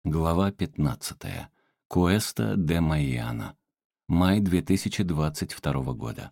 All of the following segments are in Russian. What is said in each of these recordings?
Глава 15. Куэста де Майяна. Май 2022 года.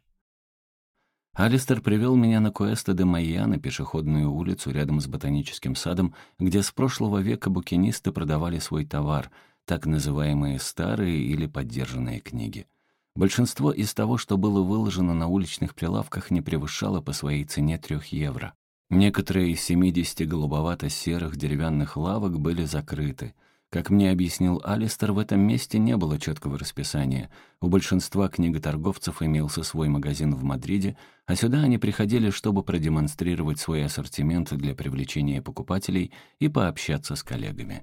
Алистер привел меня на Куэста де Майяна, пешеходную улицу рядом с ботаническим садом, где с прошлого века букинисты продавали свой товар, так называемые старые или подержанные книги. Большинство из того, что было выложено на уличных прилавках, не превышало по своей цене 3 евро. Некоторые из 70 голубовато-серых деревянных лавок были закрыты. Как мне объяснил Алистер, в этом месте не было четкого расписания. У большинства книготорговцев имелся свой магазин в Мадриде, а сюда они приходили, чтобы продемонстрировать свой ассортимент для привлечения покупателей и пообщаться с коллегами.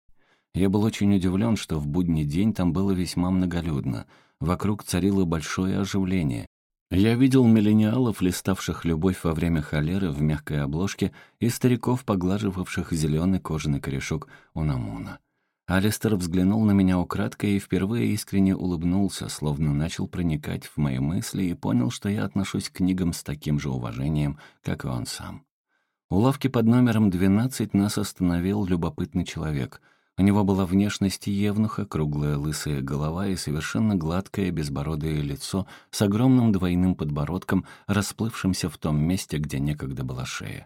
Я был очень удивлен, что в будний день там было весьма многолюдно. Вокруг царило большое оживление. Я видел миллениалов, листавших «Любовь во время холеры» в мягкой обложке, и стариков, поглаживавших зеленый кожаный корешок Унамуна. Алистер взглянул на меня украдкой и впервые искренне улыбнулся, словно начал проникать в мои мысли и понял, что я отношусь к книгам с таким же уважением, как и он сам. У лавки под номером 12 нас остановил любопытный человек. У него была внешность евнуха, круглая лысая голова и совершенно гладкое безбородое лицо с огромным двойным подбородком, расплывшимся в том месте, где некогда была шея.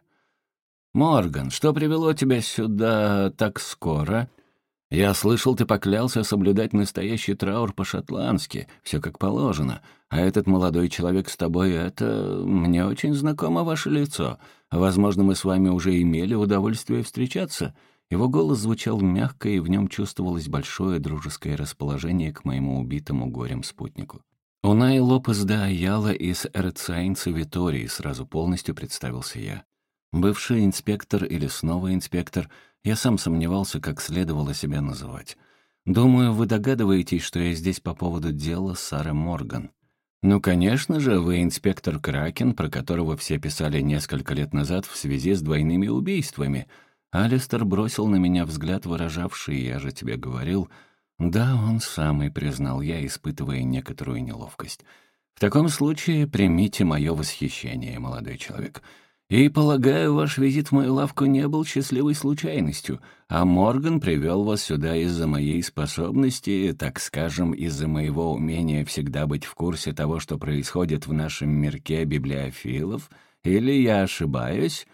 «Морган, что привело тебя сюда так скоро?» «Я слышал, ты поклялся соблюдать настоящий траур по-шотландски, все как положено. А этот молодой человек с тобой — это... Мне очень знакомо ваше лицо. Возможно, мы с вами уже имели удовольствие встречаться». Его голос звучал мягко, и в нем чувствовалось большое дружеское расположение к моему убитому горем спутнику. «Унай Лопес де Аяла из Эрцаинца Витории», — сразу полностью представился я. Бывший инспектор или снова инспектор, я сам сомневался, как следовало себя называть. Думаю, вы догадываетесь, что я здесь по поводу дела Сары Морган. Ну, конечно же, вы инспектор Кракен, про которого все писали несколько лет назад в связи с двойными убийствами. Алистер бросил на меня взгляд, выражавший «я же тебе говорил». «Да, он самый», — признал я, испытывая некоторую неловкость. «В таком случае примите мое восхищение, молодой человек. И, полагаю, ваш визит в мою лавку не был счастливой случайностью, а Морган привел вас сюда из-за моей способности, так скажем, из-за моего умения всегда быть в курсе того, что происходит в нашем мирке библиофилов? Или я ошибаюсь?»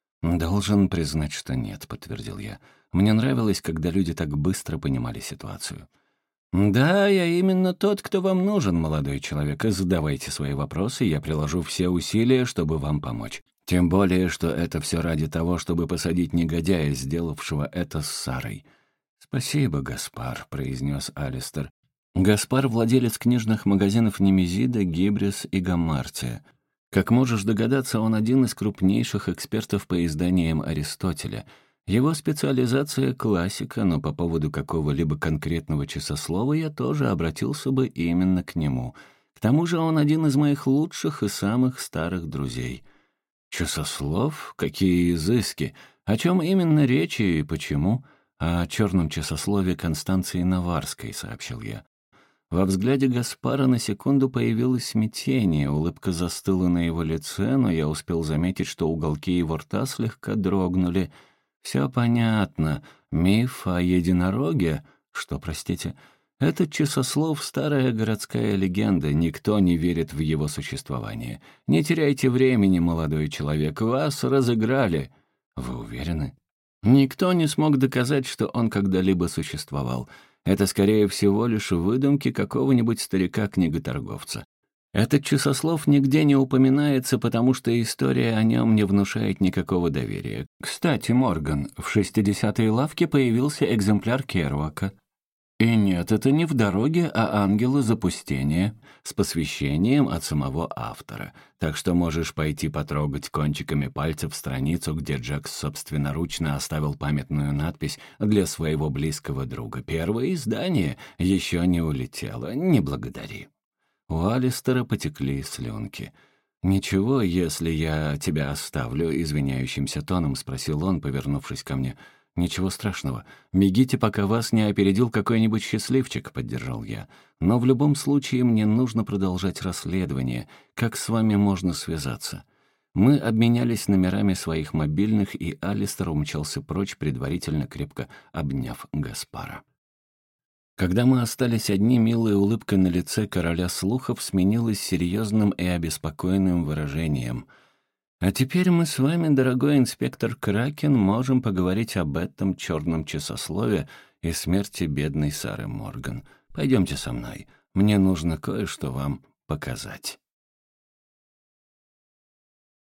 «Должен признать, что нет», — подтвердил я. «Мне нравилось, когда люди так быстро понимали ситуацию». «Да, я именно тот, кто вам нужен, молодой человек. Задавайте свои вопросы, я приложу все усилия, чтобы вам помочь. Тем более, что это все ради того, чтобы посадить негодяя, сделавшего это с Сарой». «Спасибо, Гаспар», — произнес Алистер. Гаспар — владелец книжных магазинов Немезида, Гибрис и Гаммартия. Как можешь догадаться, он один из крупнейших экспертов по изданиям Аристотеля. Его специализация — классика, но по поводу какого-либо конкретного часослова я тоже обратился бы именно к нему. К тому же он один из моих лучших и самых старых друзей. «Часослов? Какие изыски! О чем именно речь и почему?» «О черном часослове Констанции Наварской», — сообщил я. Во взгляде Гаспара на секунду появилось смятение, улыбка застыла на его лице, но я успел заметить, что уголки его рта слегка дрогнули. «Все понятно. Миф о единороге? Что, простите? Этот часослов — старая городская легенда, никто не верит в его существование. Не теряйте времени, молодой человек, вас разыграли». «Вы уверены?» «Никто не смог доказать, что он когда-либо существовал. Это, скорее всего, лишь выдумки какого-нибудь старика-книготорговца. Этот часослов нигде не упоминается, потому что история о нем не внушает никакого доверия. Кстати, Морган, в 60-й лавке появился экземпляр Керуака. И нет, это не «В дороге», а «Ангелы запустения» с посвящением от самого автора. Так что можешь пойти потрогать кончиками пальцев страницу, где Джекс собственноручно оставил памятную надпись для своего близкого друга. Первое издание еще не улетело, не благодари. У Алистера потекли слюнки. «Ничего, если я тебя оставлю», — извиняющимся тоном спросил он, повернувшись ко мне. «Ничего страшного. Бегите, пока вас не опередил какой-нибудь счастливчик», — поддержал я. «Но в любом случае мне нужно продолжать расследование. Как с вами можно связаться?» Мы обменялись номерами своих мобильных, и Алистер умчался прочь, предварительно крепко обняв Гаспара. Когда мы остались одни, милая улыбка на лице короля слухов сменилась серьезным и обеспокоенным выражением. «А теперь мы с вами, дорогой инспектор Кракен, можем поговорить об этом черном часослове и смерти бедной Сары Морган. Пойдемте со мной. Мне нужно кое-что вам показать».